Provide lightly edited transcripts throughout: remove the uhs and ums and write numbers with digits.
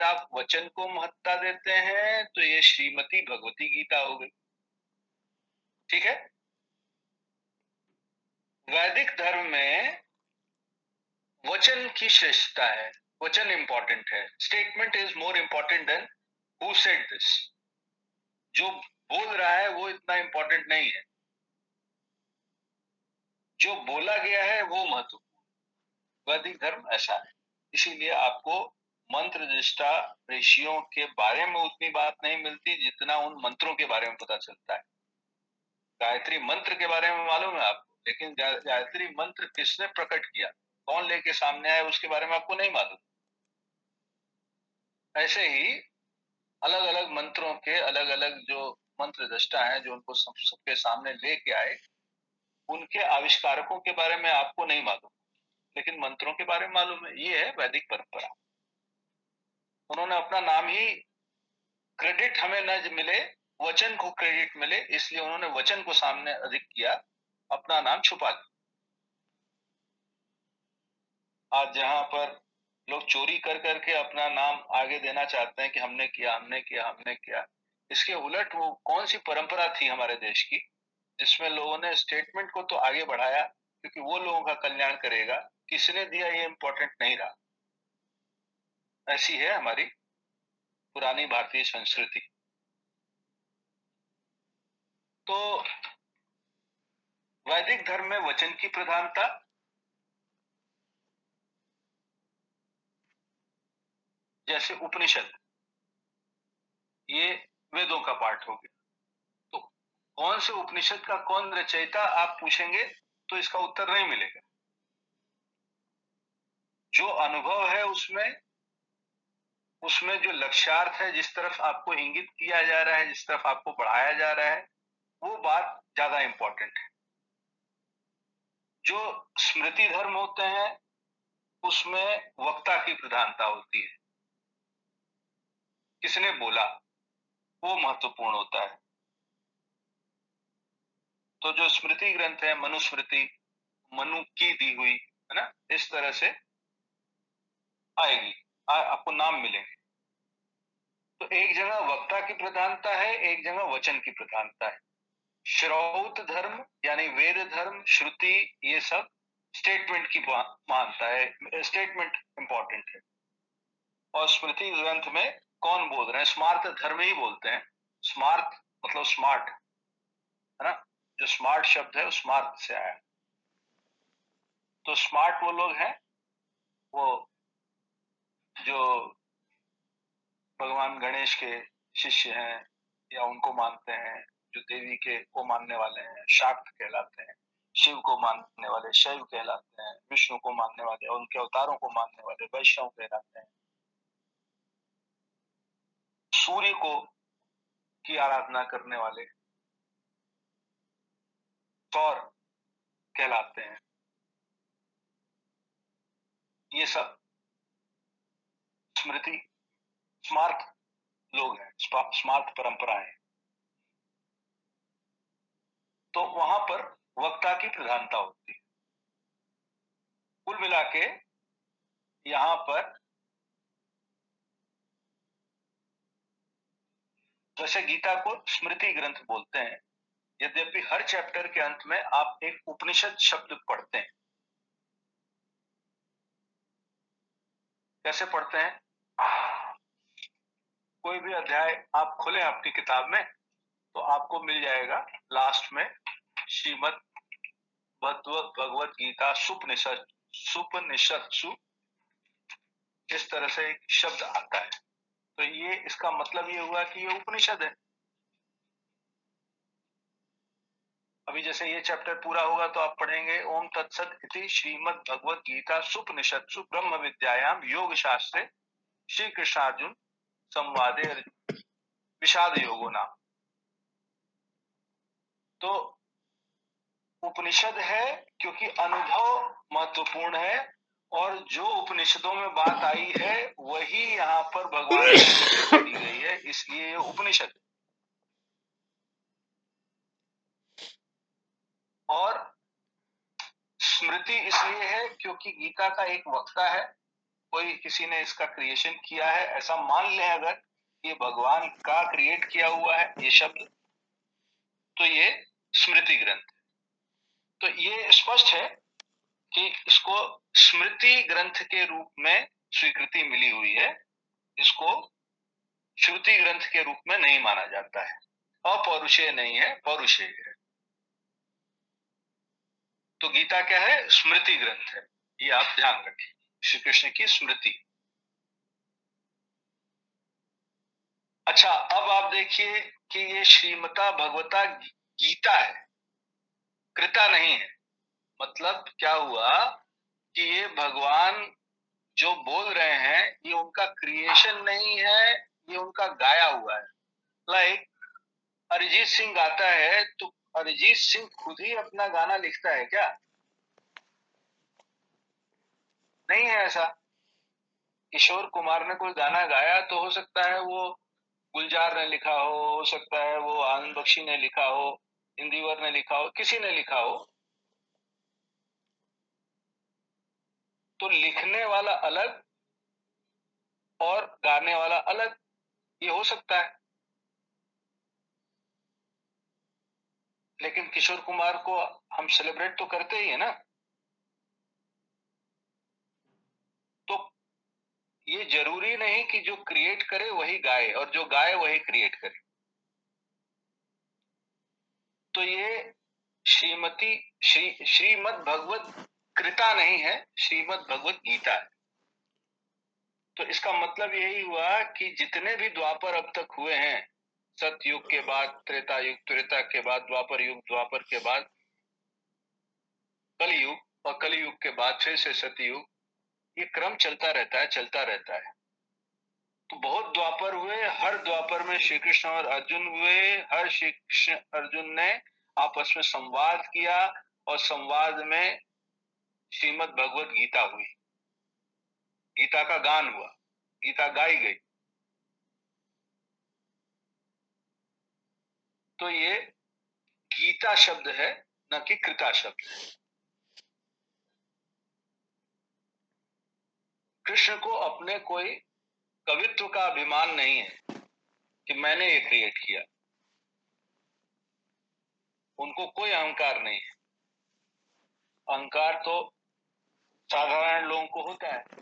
आप वचन को महत्ता देते हैं तो ये श्रीमती भगवती गीता हो गई। ठीक है। वैदिक धर्म में वचन की श्रेष्ठता है, वचन इंपॉर्टेंट है। Statement is more important than who said this. जो बोल रहा है वो इतना इंपॉर्टेंट नहीं है, जो बोला गया है वो महत्वपूर्ण। वैदिक धर्म ऐसा है। इसीलिए आपको मंत्र निष्ठा ऋषियों के बारे में उतनी बात नहीं मिलती जितना उन मंत्रों के बारे में पता चलता है। गायत्री मंत्र के बारे में मालूम है आपको, लेकिन गायत्री मंत्र किसने प्रकट किया, कौन लेके सामने आया, उसके बारे में आपको नहीं मालूम। ऐसे ही अलग अलग मंत्रों के अलग अलग जो मंत्र दृष्टा हैं, जो उनको सबके सामने लेके आए, उनके आविष्कारकों के बारे में आपको नहीं मालूम, लेकिन मंत्रों के बारे में मालूम है। ये है वैदिक परंपरा। उन्होंने अपना नाम ही, क्रेडिट हमें न मिले, वचन को क्रेडिट मिले, इसलिए उन्होंने वचन को सामने अधिक किया, अपना नाम छुपा लिया। आज जहां पर लोग चोरी कर करके अपना नाम आगे देना चाहते हैं कि हमने किया, हमने किया, हमने किया, इसके उलट वो कौन सी परंपरा थी हमारे देश की जिसमें लोगों ने स्टेटमेंट को तो आगे बढ़ाया क्योंकि वो लोगों का कल्याण करेगा, किसने दिया ये इंपॉर्टेंट नहीं रहा। ऐसी है हमारी पुरानी भारतीय संस्कृति। तो वैदिक धर्म में वचन की प्रधानता, जैसे उपनिषद, ये वेदों का पार्ट हो गया। तो कौन से उपनिषद का कौन रचयिता आप पूछेंगे तो इसका उत्तर नहीं मिलेगा। जो अनुभव है उसमें जो लक्ष्यार्थ है, जिस तरफ आपको इंगित किया जा रहा है, जिस तरफ आपको बढ़ाया जा रहा है, वो बात ज्यादा इंपॉर्टेंट है। जो स्मृति धर्म होते हैं उसमें वक्ता की प्रधानता होती है, किसने बोला वो महत्वपूर्ण होता है। तो जो स्मृति ग्रंथ है, मनुस्मृति, मनु की दी हुई है ना, इस तरह से आएगी, आपको नाम मिलेंगे। तो एक जगह वक्ता की प्रधानता है, एक जगह वचन की प्रधानता है। श्रौत धर्म यानी वेद धर्म, श्रुति, ये सब स्टेटमेंट की मानता है, स्टेटमेंट इंपॉर्टेंट है। और स्मृति ग्रंथ में कौन बोल रहे हैं, स्मार्त धर्म ही बोलते हैं। स्मार्त मतलब स्मार्ट, है ना, जो स्मार्ट शब्द है वो स्मार्ट से आया। तो स्मार्ट वो लोग हैं वो जो भगवान गणेश के शिष्य हैं या उनको मानते हैं, जो देवी के को मानने वाले हैं शाक्त कहलाते हैं, शिव को मानने वाले शैव कहलाते हैं, विष्णु को मानने वाले और उनके अवतारों को मानने वाले वैष्णव कहलाते हैं, सूर्य को की आराधना करने वाले सौर कहलाते हैं। ये सब स्मृति स्मार्त लोग हैं, स्मार्त परंपराएं। तो वहां पर वक्ता की प्रधानता होती है। कुल मिला के यहाँ पर जैसे गीता को स्मृति ग्रंथ बोलते हैं, यद्यपि हर चैप्टर के अंत में आप एक उपनिषद शब्द पढ़ते हैं। कैसे पढ़ते हैं? कोई भी अध्याय आप खोलें आपकी किताब में तो आपको मिल जाएगा लास्ट में श्रीमद् भगवत गीता सुपनिषत्सु, इस तरह से एक शब्द आता है। तो ये इसका मतलब ये हुआ कि ये उपनिषद है। अभी जैसे ये चैप्टर पूरा होगा तो आप पढ़ेंगे ओम तत्सत इति श्रीमद् भगवत गीता सुपनिषत्सु ब्रह्म विद्यायाम योग शास्त्रे श्री कृष्णार्जुन संवादे विषाद योगो नाम। तो उपनिषद है क्योंकि अनुभव महत्वपूर्ण है, और जो उपनिषदों में बात आई है वही यहाँ पर भगवान से दी गई है, इसलिए ये उपनिषद। और स्मृति इसलिए है क्योंकि गीता का एक वक्ता है कोई किसी ने इसका क्रिएशन किया है, ऐसा मान लें अगर ये भगवान का क्रिएट किया हुआ है ये शब्द, तो ये स्मृति ग्रंथ। तो ये स्पष्ट है कि इसको स्मृति ग्रंथ के रूप में स्वीकृति मिली हुई है, इसको श्रुति ग्रंथ के रूप में नहीं माना जाता है। अपौरुषेय नहीं है, पौरुषेय है। तो गीता क्या है? स्मृति ग्रंथ है, ये आप ध्यान रखिए, श्री कृष्ण की स्मृति। अच्छा, अब आप देखिए कि ये श्रीमता भगवता गीता है, कृता नहीं है। मतलब क्या हुआ कि ये भगवान जो बोल रहे हैं ये उनका क्रिएशन नहीं है, ये उनका गाया हुआ है। लाइक अरिजीत सिंह गाता है तो अरिजीत सिंह खुद ही अपना गाना लिखता है क्या? नहीं है ऐसा। किशोर कुमार ने कोई गाना गाया तो हो सकता है वो गुलजार ने लिखा हो सकता है वो आनंद बख्शी ने लिखा हो, इंदिवर ने लिखा हो, किसी ने लिखा हो। तो लिखने वाला अलग और गाने वाला अलग, ये हो सकता है। लेकिन किशोर कुमार को हम सेलिब्रेट तो करते ही है ना। तो ये जरूरी नहीं कि जो क्रिएट करे वही गाए और जो गाए वही क्रिएट करे। तो ये श्रीमद् भगवत कृता नहीं है, श्रीमद् भगवत गीता है। तो इसका मतलब यही हुआ कि जितने भी द्वापर अब तक हुए हैं, सतयुग के बाद त्रेता युग, त्रेता के बाद द्वापर युग, द्वापर के बाद कलयुग और कलयुग के बाद फिर से सतयुग, ये क्रम चलता रहता है, चलता रहता है। तो बहुत द्वापर हुए, हर द्वापर में श्री कृष्ण और अर्जुन हुए, हर श्री कृष्ण अर्जुन ने आपस में संवाद किया और संवाद में श्रीमद् भगवत गीता हुई, गीता का गान हुआ, गीता गाई गई। तो ये गीता शब्द है, न कि कृता शब्द है। कृष्ण को अपने कोई कवित्व का अभिमान नहीं है कि मैंने ये क्रिएट किया, उनको कोई अहंकार नहीं है। अहंकार तो साधारण लोगों को होता है,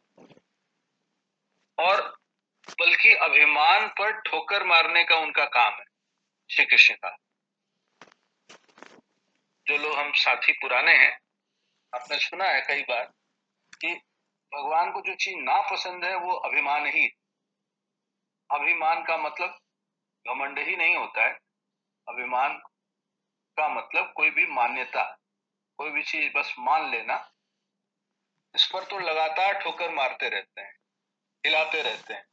और बल्कि अभिमान पर ठोकर मारने का उनका काम है श्री कृष्ण का। जो लोग हम साथी पुराने हैं, आपने सुना है कई बार कि भगवान को जो चीज ना पसंद है वो अभिमान ही। अभिमान का मतलब घमंड ही नहीं होता है। अभिमान का मतलब कोई भी मान्यता, कोई भी चीज बस मान लेना, इस पर तो लगातार ठोकर मारते रहते हैं, हिलाते रहते हैं।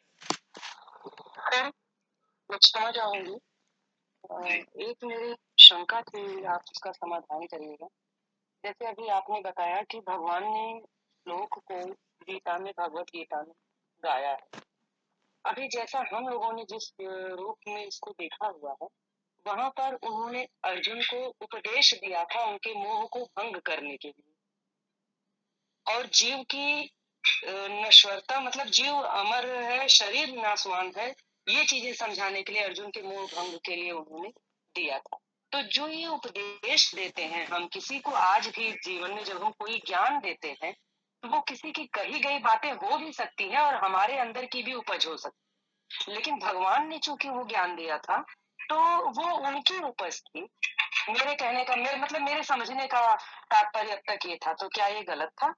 मैं क्षमा चाहूंगी, एक मेरी शंका थी, आप उसका समाधान करिएगा। जैसे अभी आपने बताया कि भगवान ने श्लोक को गीता में, भगवत गीता में गाया है। अभी जैसा हम लोगों ने जिस रूप में इसको देखा हुआ है, वहां पर उन्होंने अर्जुन को उपदेश दिया था उनके मोह को भंग करने के लिए, और जीव की नश्वरता, मतलब जीव अमर है, शरीर नाशवान है, ये चीजें समझाने के लिए अर्जुन के मोह भंग के लिए उन्होंने दिया था। तो जो ये उपदेश देते हैं हम किसी को, आज भी जीवन में जब हम कोई ज्ञान देते हैं तो वो किसी की कही गई बातें हो भी सकती हैं और हमारे अंदर की भी उपज हो सकती है, लेकिन भगवान ने चूंकि वो ज्ञान दिया था तो वो उनकी उपज थी। मेरे कहने का, मेरे समझने का तात्पर्य अब तक ये था। तो क्या ये गलत था?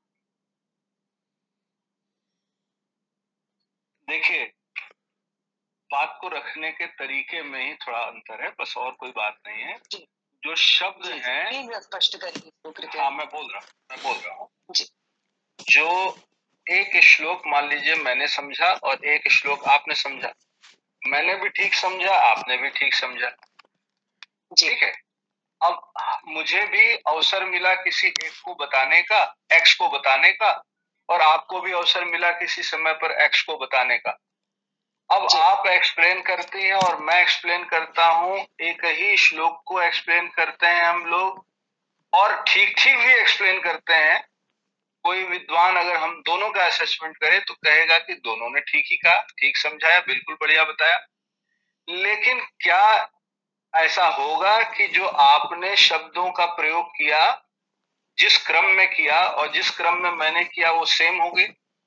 देखिए, बात को रखने के तरीके में ही थोड़ा अंतर है, बस और कोई बात नहीं है। जो शब्द हैं, स्पष्ट करिए। हाँ मैं बोल रहा हूँ। जो एक श्लोक मान लीजिए मैंने समझा और एक श्लोक आपने समझा, मैंने भी ठीक समझा, आपने भी ठीक समझा, ठीक है। अब मुझे भी अवसर मिला किसी एक को बताने का, एक्स को बताने का, और आपको भी अवसर मिला किसी समय पर एक्स को बताने का। अब आप एक्सप्लेन करती हैं और मैं एक्सप्लेन करता हूँ, एक ही श्लोक को एक्सप्लेन करते हैं हम लोग, और ठीक ठीक भी एक्सप्लेन करते हैं, कोई विद्वान अगर हम दोनों का असेसमेंट करें तो कहेगा कि दोनों ने ठीक ही कहा, ठीक समझाया, बिल्कुल बढ़िया बताया। लेकिन क्या ऐसा होगा कि जो आपने शब्दों का प्रयोग किया, जिस क्रम में किया और जिस क्रम में मैंने किया, वो सेम होंगे?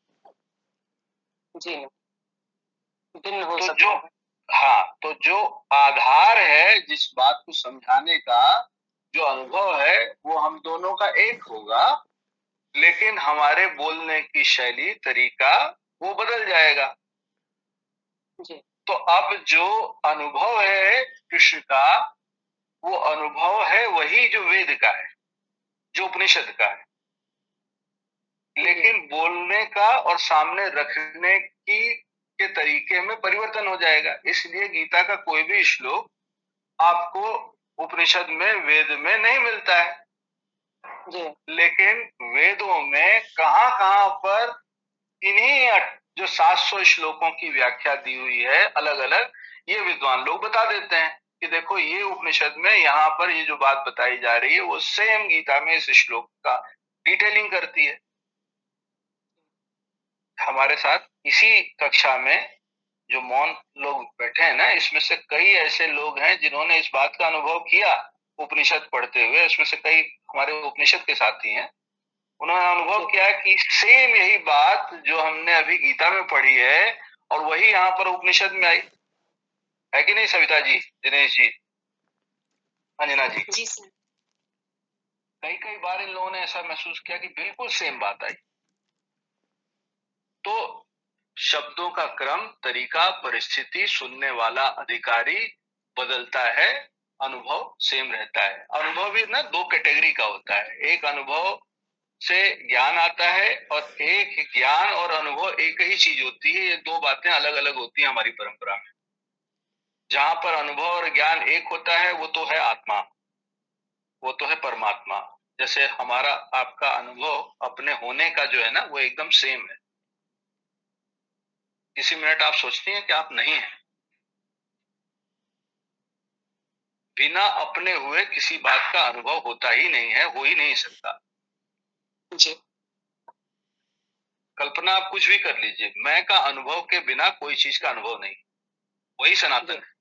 जी नहीं, भिन्न हो तो सकता जो है। हाँ, तो जो आधार है जिस बात को समझाने का, जो अनुभव है, वो हम दोनों का एक होगा, लेकिन हमारे बोलने की शैली, तरीका वो बदल जाएगा। जी तो अब जो अनुभव है कृष्ण का, वो अनुभव है वही जो वेद का है, जो उपनिषद का है, लेकिन बोलने का और सामने रखने की के तरीके में परिवर्तन हो जाएगा। इसलिए गीता का कोई भी श्लोक आपको उपनिषद में, वेद में नहीं मिलता है। जी लेकिन वेदों में कहां कहां पर इन्हीं जो 700 श्लोकों की व्याख्या दी हुई है अलग अलग, ये विद्वान लोग बता देते हैं कि देखो ये उपनिषद में यहाँ पर ये जो बात बताई जा रही है वो सेम गीता में इस श्लोक का डिटेलिंग करती है। हमारे साथ इसी कक्षा में जो मौन लोग बैठे हैं ना, इसमें से कई ऐसे लोग हैं जिन्होंने इस बात का अनुभव किया उपनिषद पढ़ते हुए। इसमें से कई हमारे उपनिषद के साथी हैं, उन्होंने अनुभव किया कि सेम यही बात जो हमने अभी गीता में पढ़ी है और वही यहाँ पर उपनिषद में आई है कि नहीं सविता जी, दिनेश जी, अंजना जी? जी सर। कई कई बार इन लोगों ने ऐसा महसूस किया कि बिल्कुल सेम बात आई। तो शब्दों का क्रम, तरीका, परिस्थिति, सुनने वाला अधिकारी बदलता है, अनुभव सेम रहता है। अनुभव भी ना दो कैटेगरी का होता है, एक अनुभव से ज्ञान आता है और एक ज्ञान और अनुभव एक ही चीज होती है। ये दो बातें अलग अलग होती हैं हमारी परंपरा में। जहां पर अनुभव और ज्ञान एक होता है वो तो है आत्मा, वो तो है परमात्मा। जैसे हमारा आपका अनुभव अपने होने का जो है ना, वो एकदम सेम है। किसी मिनट आप सोचती हैं कि आप नहीं हैं, बिना अपने हुए किसी बात का अनुभव होता ही नहीं है, हो ही नहीं सकता। जी कल्पना आप कुछ भी कर लीजिए, मैं का अनुभव के बिना कोई चीज का अनुभव नहीं, वही सनातन है।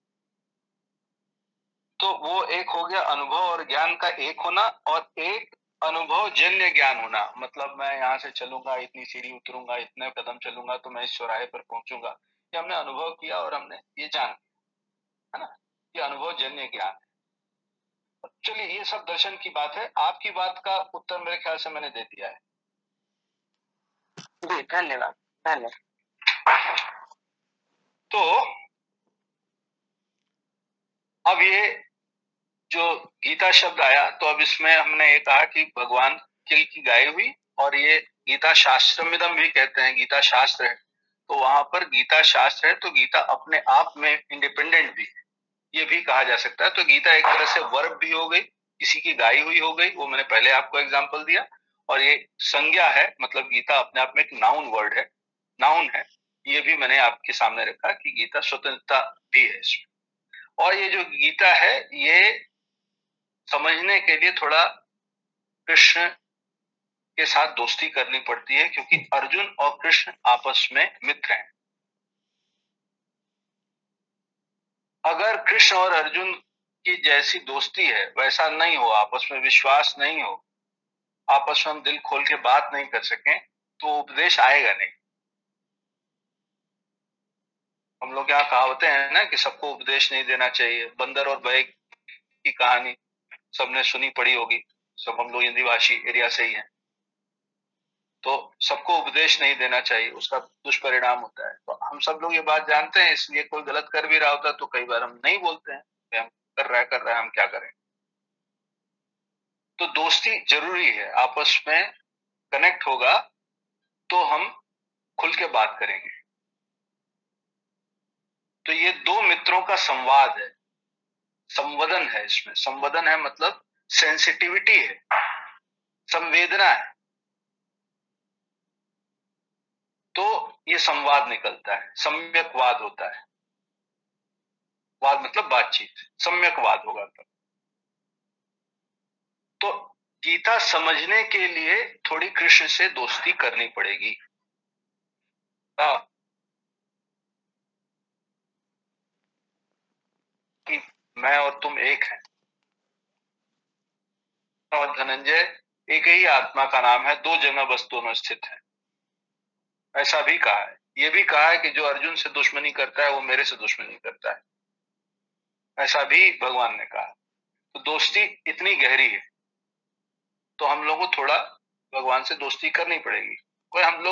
तो वो एक हो गया अनुभव और ज्ञान का एक होना, और एक अनुभव जन्य ज्ञान होना। मतलब मैं यहाँ से चलूंगा, इतनी सीढ़ी उतरूंगा, इतने कदम चलूंगा तो मैं इस चौराहे पर पहुंचूंगा, ये हमने अनुभव किया और हमने ये जान लिया, है ना? ये अनुभव जन्य ज्ञान है। चलिए, ये सब दर्शन की बात है। आपकी बात का उत्तर मेरे ख्याल से मैंने दे दिया है। जी धन्यवाद धन्यवाद। तो अब ये जो गीता शब्द आया, तो अब इसमें हमने ये कहा कि भगवान की गाई हुई, और ये गीता शास्त्रमिदम भी कहते हैं, गीता शास्त्र है। तो वहां पर गीता शास्त्र है तो गीता अपने आप में इंडिपेंडेंट भी है, ये भी कहा जा सकता है। तो गीता एक तरह से वर्ब भी हो गई, किसी की गाई हुई हो गई, वो मैंने पहले आपको एग्जाम्पल दिया। और ये संज्ञा है, मतलब गीता अपने आप में एक नाउन वर्ड है, नाउन है। ये भी मैंने आपके सामने रखा कि गीता स्वतंत्रता भी है इसमें। और ये जो गीता है, ये समझने के लिए थोड़ा कृष्ण के साथ दोस्ती करनी पड़ती है, क्योंकि अर्जुन और कृष्ण आपस में मित्र हैं। अगर कृष्ण और अर्जुन की जैसी दोस्ती है, वैसा नहीं हो, आपस में विश्वास नहीं हो, आपस में हम दिल खोल के बात नहीं कर सकें, तो उपदेश आएगा नहीं। हम लोग यहाँ कहावतें हैं ना कि सबको उपदेश नहीं देना चाहिए। बंदर और बैल की कहानी सबने सुनी पड़ी होगी, सब हम लोग हिंदी भाषी एरिया से ही हैं। तो सबको उपदेश नहीं देना चाहिए, उसका दुष्परिणाम होता है। तो हम सब लोग ये बात जानते हैं, इसलिए कोई गलत कर भी रहा होता है तो कई बार हम नहीं बोलते हैं कि हम कर रहा है, हम क्या करें। तो दोस्ती जरूरी है, आपस में कनेक्ट होगा तो हम खुल के बात करेंगे। तो ये दो मित्रों का संवाद है, संवदन है। इसमें संवदन है मतलब सेंसिटिविटी है, संवेदना है। तो ये संवाद निकलता है, सम्यक वाद होता है। वाद मतलब बातचीत, सम्यक वाद होगा तब। तो गीता समझने के लिए थोड़ी कृष्ण से दोस्ती करनी पड़ेगी। कि मैं और तुम एक हैं और धनंजय एक ही आत्मा का नाम है, दो जगह बस दोनों स्थित है। ऐसा भी कहा है। ये भी कहा है कि जो अर्जुन से दुश्मनी करता है वो मेरे से दुश्मनी करता है, ऐसा भी भगवान ने कहा। तो दोस्ती इतनी गहरी है, तो हम लोगों को थोड़ा भगवान से दोस्ती करनी पड़ेगी। कोई हम लोग